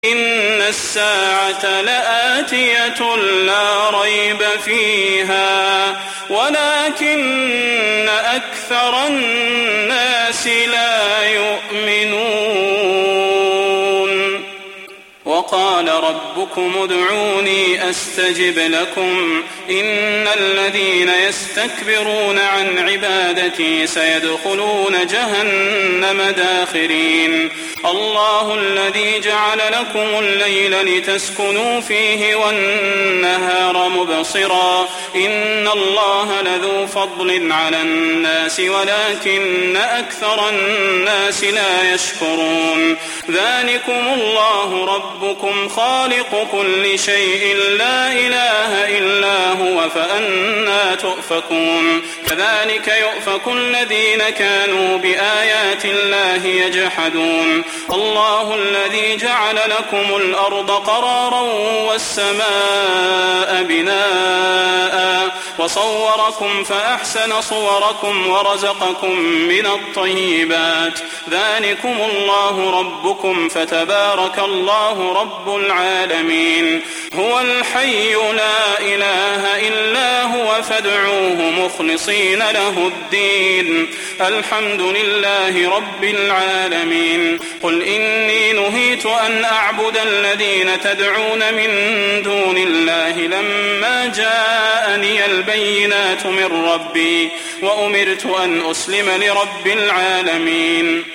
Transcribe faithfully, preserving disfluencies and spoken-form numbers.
إن الساعة لآتية لا ريب فيها ولكن أكثر الناس لا يؤمنون. وقال ربكم ادعوني أستجب لكم إن الذين يستكبرون عن عبادتي سيدخلون جهنم داخرين. الله الذي جعل لكم الليل لتسكنوا فيه والنهار مبصرا إن الله لذو فضل على الناس ولكن أكثر الناس لا يشكرون. ذلكم الله ربكم خالق كل شيء لا إله إلا هو فأنى تؤفكون. كذلك يؤفك الذين كانوا بآيات الله يجحدون. الله الذي جعل لكم الأرض قرارا والسماء بناء وصوركم فأحسن صوركم ورزقكم من الطيبات. ذلكم الله ربكم فتبارك الله رب العالمين. هو الحي لا إله إلا هو فادعوه مخلصين له الدين. الحمد لله رب العالمين. قل إني نهيت أن أعبد الذين تدعون من دون الله لما جاءني البينات من ربي وأمرت أن أسلم لرب العالمين.